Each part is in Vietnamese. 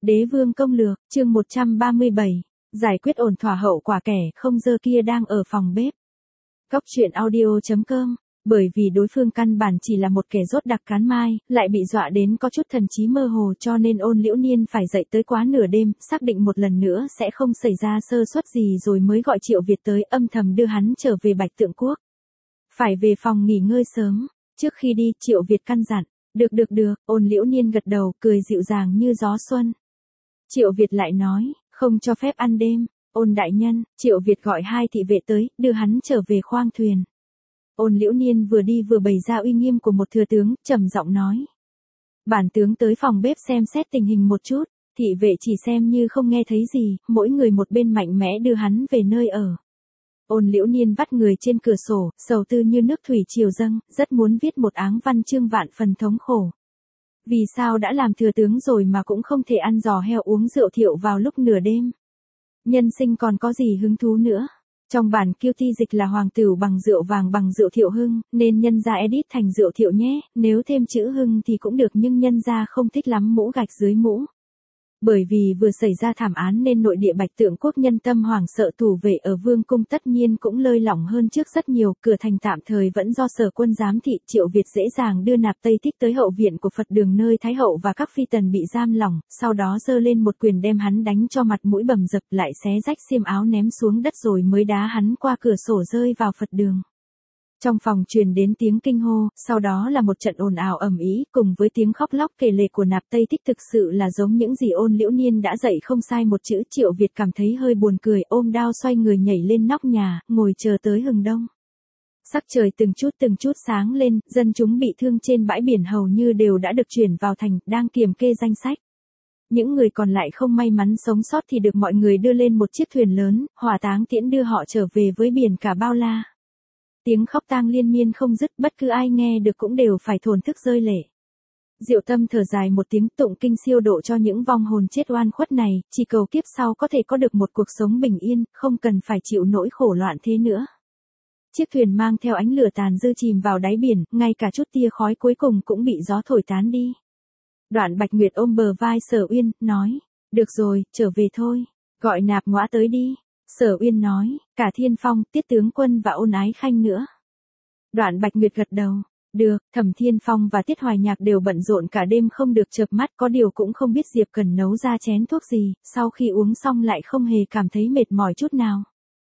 Đế vương công lược, chương 137, giải quyết ổn thỏa hậu quả kẻ không dơ kia đang ở phòng bếp. Góc truyện audio.com, bởi vì đối phương căn bản chỉ là một kẻ rốt đặc cán mai, lại bị dọa đến có chút thần trí mơ hồ cho nên Ôn Liễu Niên phải dậy tới quá nửa đêm, xác định một lần nữa sẽ không xảy ra sơ suất gì rồi mới gọi Triệu Việt tới âm thầm đưa hắn trở về Bạch Tượng Quốc. Phải về phòng nghỉ ngơi sớm, trước khi đi Triệu Việt căn dặn, được, Ôn Liễu Niên gật đầu cười dịu dàng như gió xuân. Triệu Việt lại nói, không cho phép ăn đêm. Ôn đại nhân, Triệu Việt gọi 2 thị vệ tới, đưa hắn trở về khoang thuyền. Ôn Liễu Niên vừa đi vừa bày ra uy nghiêm của một thừa tướng, trầm giọng nói. Bản tướng tới phòng bếp xem xét tình hình một chút, thị vệ chỉ xem như không nghe thấy gì, mỗi người một bên mạnh mẽ đưa hắn về nơi ở. Ôn Liễu Niên vắt người trên cửa sổ, sầu tư như nước thủy triều dâng, rất muốn viết một áng văn chương vạn phần thống khổ. Vì sao đã làm thừa tướng rồi mà cũng không thể ăn giò heo uống rượu thiệu vào lúc nửa đêm? Nhân sinh còn có gì hứng thú nữa? Trong bản kiêu thi dịch là hoàng tửu bằng rượu vàng bằng rượu thiệu hưng, nên nhân gia edit thành rượu thiệu nhé, nếu thêm chữ hưng thì cũng được nhưng nhân gia không thích lắm mũ gạch dưới mũ. Bởi vì vừa xảy ra thảm án nên nội địa Bạch Tượng Quốc nhân tâm hoảng sợ, thủ vệ ở vương cung tất nhiên cũng lơi lỏng hơn trước rất nhiều, cửa thành tạm thời vẫn do Sở Quân giám thị. Triệu Việt dễ dàng đưa Nạp Tây Thích tới hậu viện của Phật đường nơi Thái hậu và các phi tần bị giam lỏng, sau đó giơ lên một quyền đem hắn đánh cho mặt mũi bầm dập, lại xé rách xiêm áo ném xuống đất rồi mới đá hắn qua cửa sổ rơi vào Phật đường. Trong phòng truyền đến tiếng kinh hô, sau đó là một trận ồn ào ầm ĩ, cùng với tiếng khóc lóc kể lể của Nạp Tây Thích, thực sự là giống những gì Ôn Liễu Niên đã dạy không sai một chữ. Triệu Việt cảm thấy hơi buồn cười, ôm đao xoay người nhảy lên nóc nhà, ngồi chờ tới hừng đông. Sắc trời từng chút sáng lên, dân chúng bị thương trên bãi biển hầu như đều đã được chuyển vào thành, đang kiểm kê danh sách. Những người còn lại không may mắn sống sót thì được mọi người đưa lên một chiếc thuyền lớn, hỏa táng tiễn đưa họ trở về với biển cả bao la. Tiếng khóc tang liên miên không dứt, bất cứ ai nghe được cũng đều phải thổn thức rơi lệ. Diệu Tâm thở dài một tiếng, tụng kinh siêu độ cho những vong hồn chết oan khuất này, chỉ cầu kiếp sau có thể có được một cuộc sống bình yên, không cần phải chịu nỗi khổ loạn thế nữa. Chiếc thuyền mang theo ánh lửa tàn dư chìm vào đáy biển, ngay cả chút tia khói cuối cùng cũng bị gió thổi tán đi. Đoạn Bạch Nguyệt ôm bờ vai Sở Uyên, nói, được rồi, trở về thôi, gọi Nạp Ngõa tới đi. Sở Uyên nói, cả Thiên Phong, Tiết tướng quân và Ôn Ái Khanh nữa. Đoạn Bạch Nguyệt gật đầu, được. Thẩm Thiên Phong và Tiết Hoài Nhạc đều bận rộn cả đêm không được chợp mắt, có điều cũng không biết Diệp Cần nấu ra chén thuốc gì, sau khi uống xong lại không hề cảm thấy mệt mỏi chút nào.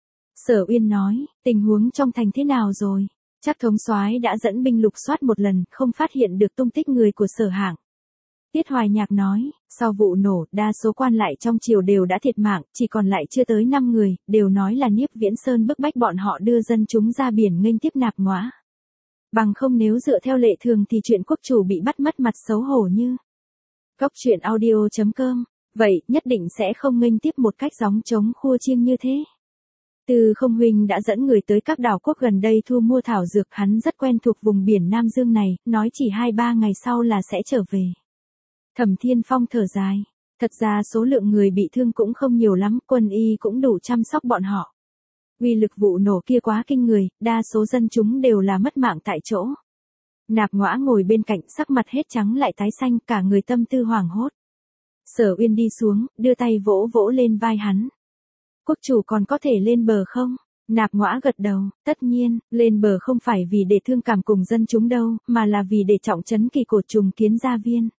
Sở Uyên nói, tình huống trong thành thế nào rồi? Chắc thống soái đã dẫn binh lục soát một lần, không phát hiện được tung tích người của Sở Hạng. Tiết Hoài Nhạc nói, sau vụ nổ, đa số quan lại trong triều đều đã thiệt mạng, chỉ còn lại chưa tới 5 người, đều nói là Niếp Viễn Sơn bức bách bọn họ đưa dân chúng ra biển nghênh tiếp Nạp Ngõa. Bằng không nếu dựa theo lệ thường thì chuyện quốc chủ bị bắt mất mặt xấu hổ như. Góc truyện audio.com, vậy nhất định sẽ không nghênh tiếp một cách gióng trống khua chiêng như thế. Từ Không huynh đã dẫn người tới các đảo quốc gần đây thu mua thảo dược, hắn rất quen thuộc vùng biển Nam Dương này, nói chỉ 2-3 ngày sau là sẽ trở về. Thẩm Thiên Phong thở dài, thật ra số lượng người bị thương cũng không nhiều lắm, quân y cũng đủ chăm sóc bọn họ. Uy lực vụ nổ kia quá kinh người, đa số dân chúng đều là mất mạng tại chỗ. Nạp Ngõa ngồi bên cạnh, sắc mặt hết trắng lại tái xanh, cả người tâm tư hoảng hốt. Sở Uyên đi xuống, đưa tay vỗ vỗ lên vai hắn. Quốc chủ còn có thể lên bờ không? Nạp Ngõa gật đầu, tất nhiên, lên bờ không phải vì để thương cảm cùng dân chúng đâu, mà là vì để trọng trấn kỳ cổ trùng kiến gia viên.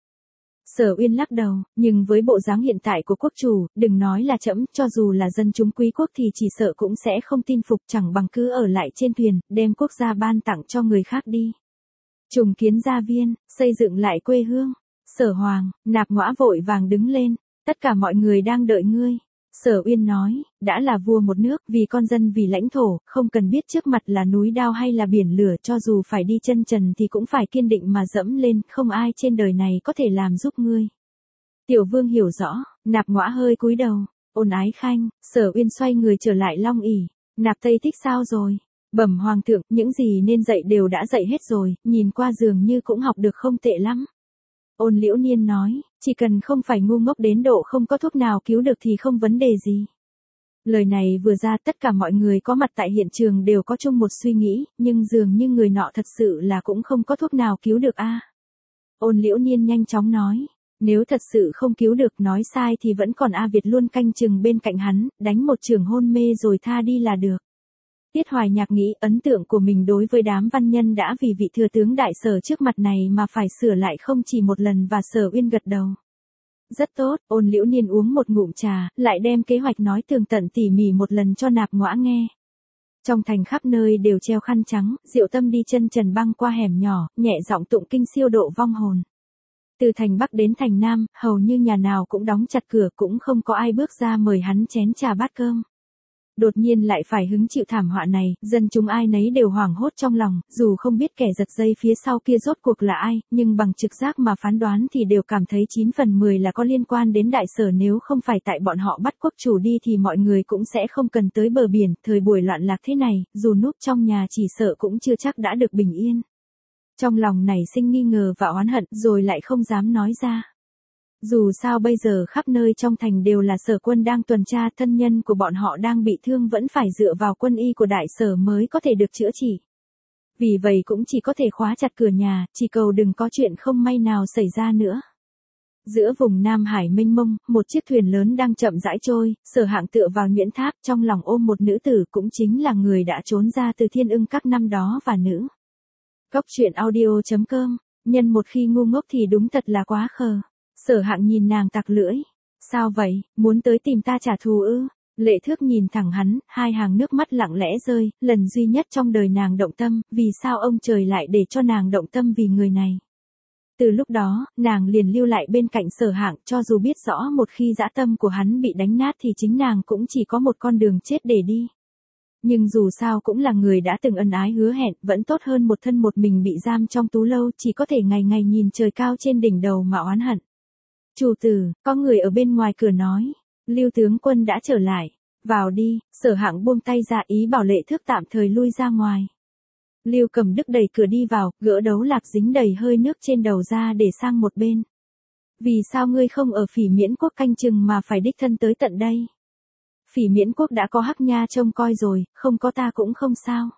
Sở Uyên lắc đầu, nhưng với bộ dáng hiện tại của quốc chủ, đừng nói là trẫm, cho dù là dân chúng quý quốc thì chỉ sợ cũng sẽ không tin phục, chẳng bằng cứ ở lại trên thuyền, đem quốc gia ban tặng cho người khác đi. Trùng kiến gia viên, xây dựng lại quê hương. Sở Hoàng, Nạp Ngõa vội vàng đứng lên, tất cả mọi người đang đợi ngươi. Sở Uyên nói, đã là vua một nước, vì con dân vì lãnh thổ, không cần biết trước mặt là núi đao hay là biển lửa, cho dù phải đi chân trần thì cũng phải kiên định mà dẫm lên, không ai trên đời này có thể làm giúp ngươi. Tiểu Vương hiểu rõ. Nạp Ngõa hơi cúi đầu. Ôn Ái Khanh. Sở Uyên xoay người trở lại Long ỷ. Nạp Tây Thích sao rồi? Bẩm hoàng thượng, những gì nên dạy đều đã dạy hết rồi, nhìn qua dường như cũng học được không tệ lắm. Ôn Liễu Niên nói, chỉ cần không phải ngu ngốc đến độ không có thuốc nào cứu được thì không vấn đề gì. Lời này vừa ra, tất cả mọi người có mặt tại hiện trường đều có chung một suy nghĩ, nhưng dường như người nọ thật sự là cũng không có thuốc nào cứu được a. Ôn Liễu Niên nhanh chóng nói, Nếu thật sự không cứu được nói sai thì vẫn còn A Việt luôn canh chừng bên cạnh hắn, đánh một trường hôn mê rồi tha đi là được. Tiết Hoài Nhạc nghĩ ấn tượng của mình đối với đám văn nhân đã vì vị thừa tướng đại Sở trước mặt này mà phải sửa lại không chỉ một lần và Sở Uyên gật đầu. Rất tốt, Ôn Liễu Niên uống một ngụm trà, lại đem kế hoạch nói tường tận tỉ mỉ một lần cho Nạp Ngõa nghe. Trong thành khắp nơi đều treo khăn trắng, Diệu Tâm đi chân trần băng qua hẻm nhỏ, nhẹ giọng tụng kinh siêu độ vong hồn. Từ thành Bắc đến thành Nam, hầu như nhà nào cũng đóng chặt cửa, cũng không có ai bước ra mời hắn chén trà bát cơm. Đột nhiên lại phải hứng chịu thảm họa này, dân chúng ai nấy đều hoảng hốt trong lòng, dù không biết kẻ giật dây phía sau kia rốt cuộc là ai, nhưng bằng trực giác mà phán đoán thì đều cảm thấy 9 phần 10 là có liên quan đến đại Sở, nếu không phải tại bọn họ bắt quốc chủ đi thì mọi người cũng sẽ không cần tới bờ biển, thời buổi loạn lạc thế này, dù núp trong nhà chỉ sợ cũng chưa chắc đã được bình yên. Trong lòng nảy sinh nghi ngờ và oán hận rồi lại không dám nói ra. Dù sao bây giờ khắp nơi trong thành đều là Sở quân đang tuần tra, thân nhân của bọn họ đang bị thương vẫn phải dựa vào quân y của đại Sở mới có thể được chữa trị. Vì vậy cũng chỉ có thể khóa chặt cửa nhà, chỉ cầu đừng có chuyện không may nào xảy ra nữa. Giữa vùng Nam Hải mênh mông, một chiếc thuyền lớn đang chậm rãi trôi, Sở Hạng tựa vào nhuyễn tháp, trong lòng ôm một nữ tử cũng chính là người đã trốn ra từ Thiên Ưng Các năm đó và nữ. Góc truyện audio.com, nhân một khi ngu ngốc thì đúng thật là quá khờ. Sở Hạng nhìn nàng tặc lưỡi. Sao vậy, muốn tới tìm ta trả thù ư? Lệ Thước nhìn thẳng hắn, hai hàng nước mắt lặng lẽ rơi, lần duy nhất trong đời nàng động tâm, vì sao ông trời lại để cho nàng động tâm vì người này? Từ lúc đó, nàng liền lưu lại bên cạnh Sở Hạng, cho dù biết rõ một khi dã tâm của hắn bị đánh nát thì chính nàng cũng chỉ có một con đường chết để đi. Nhưng dù sao cũng là người đã từng ân ái hứa hẹn, vẫn tốt hơn một thân một mình bị giam trong tú lâu, chỉ có thể ngày ngày nhìn trời cao trên đỉnh đầu mà oán hận. Chủ tử, có người ở bên ngoài cửa nói, Lưu tướng quân đã trở lại, vào đi. Sở Hạng buông tay ra ý bảo Lệ Thước tạm thời lui ra ngoài. Lưu Cầm Đức đẩy cửa đi vào, gỡ đấu lạc dính đầy hơi nước trên đầu ra để sang một bên. Vì sao ngươi không ở Phỉ Miễn Quốc canh chừng mà phải đích thân tới tận đây? Phỉ Miễn Quốc đã có Hắc Nha trông coi rồi, không có ta cũng không sao.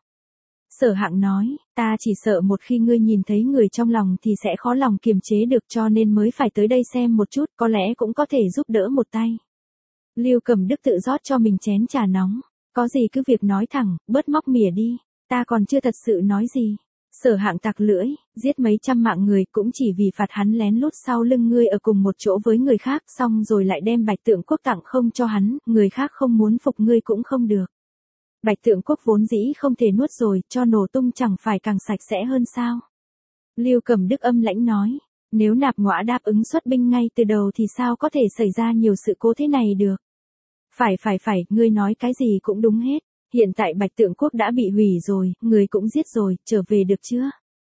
Sở Hạng nói, ta chỉ sợ một khi ngươi nhìn thấy người trong lòng thì sẽ khó lòng kiềm chế được, cho nên mới phải tới đây xem một chút, có lẽ cũng có thể giúp đỡ một tay. Lưu Cầm Đức tự rót cho mình chén trà nóng, có gì cứ việc nói thẳng, bớt móc mỉa đi, ta còn chưa thật sự nói gì. Sở Hạng tặc lưỡi, giết mấy trăm mạng người cũng chỉ vì phạt hắn lén lút sau lưng ngươi ở cùng một chỗ với người khác, xong rồi lại đem Bạch Tượng Quốc tặng không cho hắn, người khác không muốn phục ngươi cũng không được. Bạch Tượng Quốc vốn dĩ không thể nuốt rồi, cho nổ tung chẳng phải càng sạch sẽ hơn sao? Lưu Cầm Đức âm lãnh nói, nếu Nạp Ngõa đáp ứng xuất binh ngay từ đầu thì sao có thể xảy ra nhiều sự cố thế này được? Phải, ngươi nói cái gì cũng đúng hết. Hiện tại Bạch Tượng Quốc đã bị hủy rồi, người cũng giết rồi, trở về được chưa?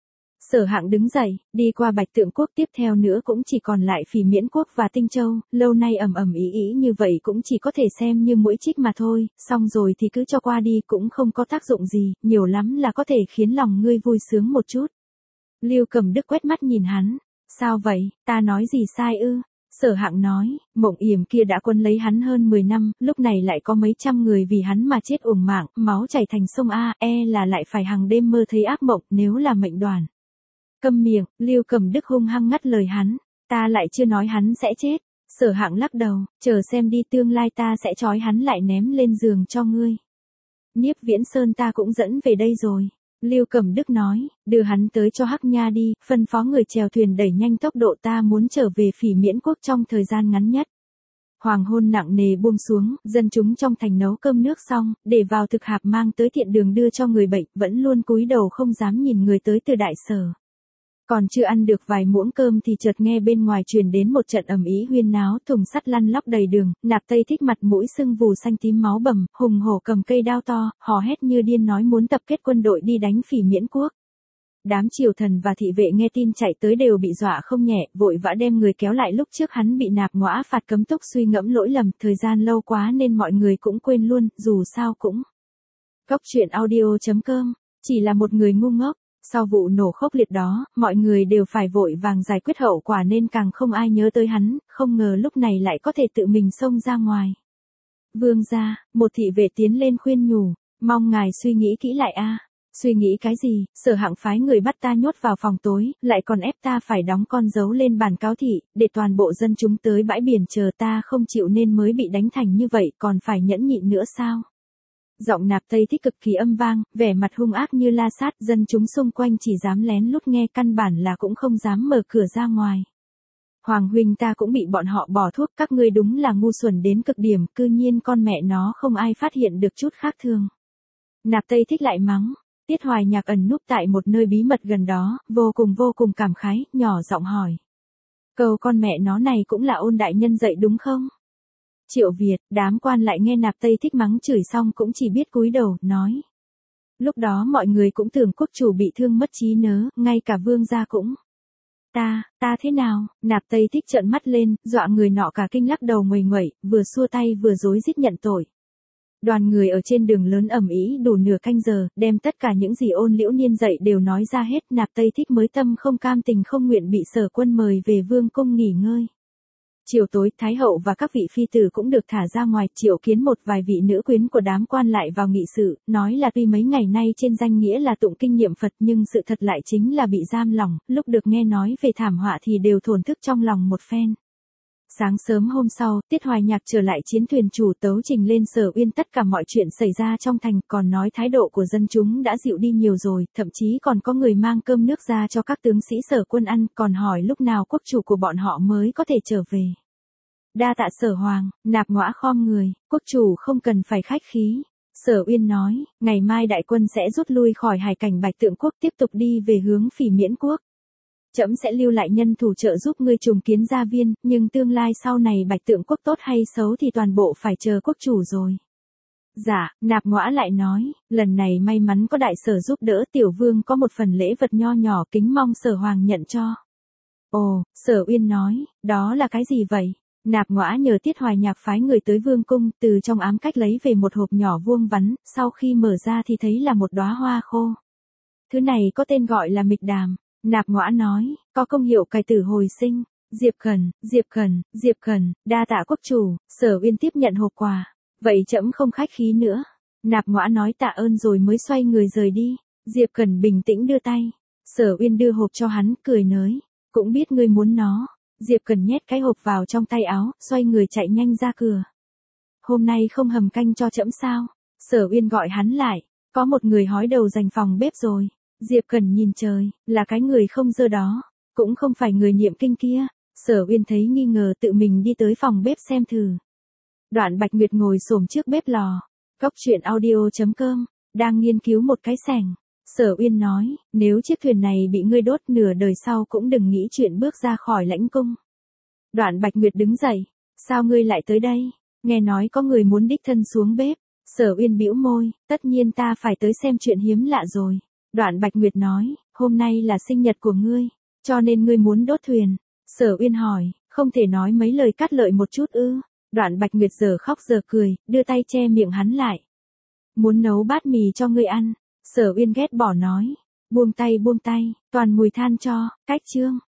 Sở Hạng đứng dậy, đi qua Bạch Tượng Quốc, tiếp theo nữa cũng chỉ còn lại Phỉ Miễn Quốc và Tinh Châu, lâu nay ầm ĩ như vậy cũng chỉ có thể xem như mũi chích mà thôi, xong rồi thì cứ cho qua đi cũng không có tác dụng gì, nhiều lắm là có thể khiến lòng ngươi vui sướng một chút. Lưu Cầm Đức quét mắt nhìn hắn, sao vậy, ta nói gì sai ư? Sở Hạng nói, Mộng Yểm kia đã quân lấy hắn hơn 10 năm, lúc này lại có mấy trăm người vì hắn mà chết uổng mạng, máu chảy thành sông A, là lại phải hàng đêm mơ thấy ác mộng, nếu là mệnh đoàn. Câm miệng, Lưu Cầm Đức hung hăng ngắt lời hắn, ta lại chưa nói hắn sẽ chết. Sở Hạng lắc đầu, chờ xem đi, tương lai ta sẽ trói hắn lại ném lên giường cho ngươi. Niếp Viễn Sơn ta cũng dẫn về đây rồi. Lưu Cầm Đức nói, đưa hắn tới cho Hắc Nha đi, phân phó người chèo thuyền đẩy nhanh tốc độ, ta muốn trở về Phỉ Miễn Quốc trong thời gian ngắn nhất. Hoàng hôn nặng nề buông xuống, dân chúng trong thành nấu cơm nước xong, để vào thực hạp mang tới thiện đường đưa cho người bệnh, vẫn luôn cúi đầu không dám nhìn người tới từ đại Sở. Còn chưa ăn được vài muỗng cơm thì chợt nghe bên ngoài truyền đến một trận ầm ĩ huyên náo, thùng sắt lăn lóc đầy đường, Nạp Tây Thích mặt mũi sưng vù xanh tím máu bầm, hùng hổ cầm cây đao to, hò hét như điên nói muốn tập kết quân đội đi đánh Phỉ Miễn Quốc. Đám triều thần và thị vệ nghe tin chạy tới đều bị dọa không nhẹ, vội vã đem người kéo lại, lúc trước hắn bị Nạp Ngõa phạt cấm túc suy ngẫm lỗi lầm, thời gian lâu quá nên mọi người cũng quên luôn, dù sao cũng. Góc truyện audio.com, chỉ là một người ngu ngốc. Sau vụ nổ khốc liệt đó, mọi người đều phải vội vàng giải quyết hậu quả nên càng không ai nhớ tới hắn, không ngờ lúc này lại có thể tự mình xông ra ngoài. Vương gia, một thị vệ tiến lên khuyên nhủ, mong ngài suy nghĩ kỹ lại a. Suy nghĩ cái gì, Sở Hạng phái người bắt ta nhốt vào phòng tối, lại còn ép ta phải đóng con dấu lên bàn cáo thị, để toàn bộ dân chúng tới bãi biển chờ ta không chịu nên mới bị đánh thành như vậy, còn phải nhẫn nhịn nữa sao? Giọng Nạp Tây Thích cực kỳ âm vang, vẻ mặt hung ác như la sát, dân chúng xung quanh chỉ dám lén lút nghe, căn bản là cũng không dám mở cửa ra ngoài. Hoàng huynh, ta cũng bị bọn họ bỏ thuốc, các ngươi đúng là ngu xuẩn đến cực điểm, cư nhiên con mẹ nó không ai phát hiện được chút khác thường. Nạp Tây Thích lại mắng. Tiết Hoài Nhạc ẩn núp tại một nơi bí mật gần đó, vô cùng cảm khái, nhỏ giọng hỏi. Câu con mẹ nó này cũng là Ôn đại nhân dạy đúng không? Triệu Việt, đám quan lại nghe Nạp Tây Thích mắng chửi xong cũng chỉ biết cúi đầu, nói. Lúc đó mọi người cũng tưởng quốc chủ bị thương mất trí nhớ, ngay cả vương gia cũng. Ta thế nào? Nạp Tây Thích trợn mắt lên, dọa người nọ cả kinh lắc đầu nguầy nguậy, vừa xua tay vừa rối rít nhận tội. Đoàn người ở trên đường lớn ầm ĩ đủ nửa canh giờ, đem tất cả những gì Ôn Liễu Niên dạy đều nói ra hết, Nạp Tây Thích mới tâm không cam tình không nguyện bị Sở Quân mời về vương cung nghỉ ngơi. Chiều tối, Thái hậu và các vị phi tử cũng được thả ra ngoài, triệu kiến một vài vị nữ quyến của đám quan lại vào nghị sự, nói là tuy mấy ngày nay trên danh nghĩa là tụng kinh niệm Phật nhưng sự thật lại chính là bị giam lỏng, lúc được nghe nói về thảm họa thì đều thổn thức trong lòng một phen. Sáng sớm hôm sau, Tiết Hoài Nhạc trở lại chiến thuyền chủ tấu trình lên Sở Uyên tất cả mọi chuyện xảy ra trong thành, còn nói thái độ của dân chúng đã dịu đi nhiều rồi, thậm chí còn có người mang cơm nước ra cho các tướng sĩ Sở Quân ăn, còn hỏi lúc nào quốc chủ của bọn họ mới có thể trở về. Đa tạ Sở Hoàng, Nạp Ngõa khom người, quốc chủ không cần phải khách khí. Sở Uyên nói, ngày mai đại quân sẽ rút lui khỏi hải cảnh Bạch Tượng Quốc tiếp tục đi về hướng Phỉ Miễn Quốc. Trẫm sẽ lưu lại nhân thủ trợ giúp ngươi trùng kiến gia viên, nhưng tương lai sau này Bạch Tượng Quốc tốt hay xấu thì toàn bộ phải chờ quốc chủ rồi. Dạ, Nạp Ngõa lại nói, lần này may mắn có đại sở giúp đỡ, tiểu vương có một phần lễ vật nho nhỏ kính mong Sở Hoàng nhận cho. Ồ, Sở Uyên nói, đó là cái gì vậy? Nạp Ngõa nhờ Tiết Hoài Nhạc phái người tới vương cung, từ trong ám cách lấy về một hộp nhỏ vuông vắn, sau khi mở ra thì thấy là một đóa hoa khô. Thứ này có tên gọi là mịch đàm. Nạp Ngõa nói, có công hiệu cải tử hồi sinh. Diệp Khẩn, đa tạ quốc chủ. Sở Uyên tiếp nhận hộp quà. Vậy trẫm không khách khí nữa. Nạp Ngõa nói tạ ơn rồi mới xoay người rời đi. Diệp Khẩn bình tĩnh đưa tay. Sở Uyên đưa hộp cho hắn, cười nới. Cũng biết ngươi muốn nó. Diệp Khẩn nhét cái hộp vào trong tay áo, xoay người chạy nhanh ra cửa. Hôm nay không hầm canh cho trẫm sao? Sở Uyên gọi hắn lại. Có một người hói đầu giành phòng bếp rồi. Diệp Khẩn nhìn trời, là cái người không dơ đó, cũng không phải người niệm kinh kia. Sở Uyên thấy nghi ngờ tự mình đi tới phòng bếp xem thử. Đoạn Bạch Nguyệt ngồi xổm trước bếp lò. Cốc truyện audio.com, đang nghiên cứu một cái xẻng. Sở Uyên nói, nếu chiếc thuyền này bị ngươi đốt nửa đời sau cũng đừng nghĩ chuyện bước ra khỏi lãnh cung. Đoạn Bạch Nguyệt đứng dậy, sao ngươi lại tới đây? Nghe nói có người muốn đích thân xuống bếp. Sở Uyên bĩu môi, tất nhiên ta phải tới xem chuyện hiếm lạ rồi. Đoạn Bạch Nguyệt nói, hôm nay là sinh nhật của ngươi, cho nên ngươi muốn đốt thuyền. Sở Uyên hỏi, không thể nói mấy lời cắt lợi một chút ư? Đoạn Bạch Nguyệt giờ khóc giờ cười, đưa tay che miệng hắn lại. Muốn nấu bát mì cho ngươi ăn. Sở Uyên ghét bỏ nói, buông tay, toàn mùi than cho, cách chương.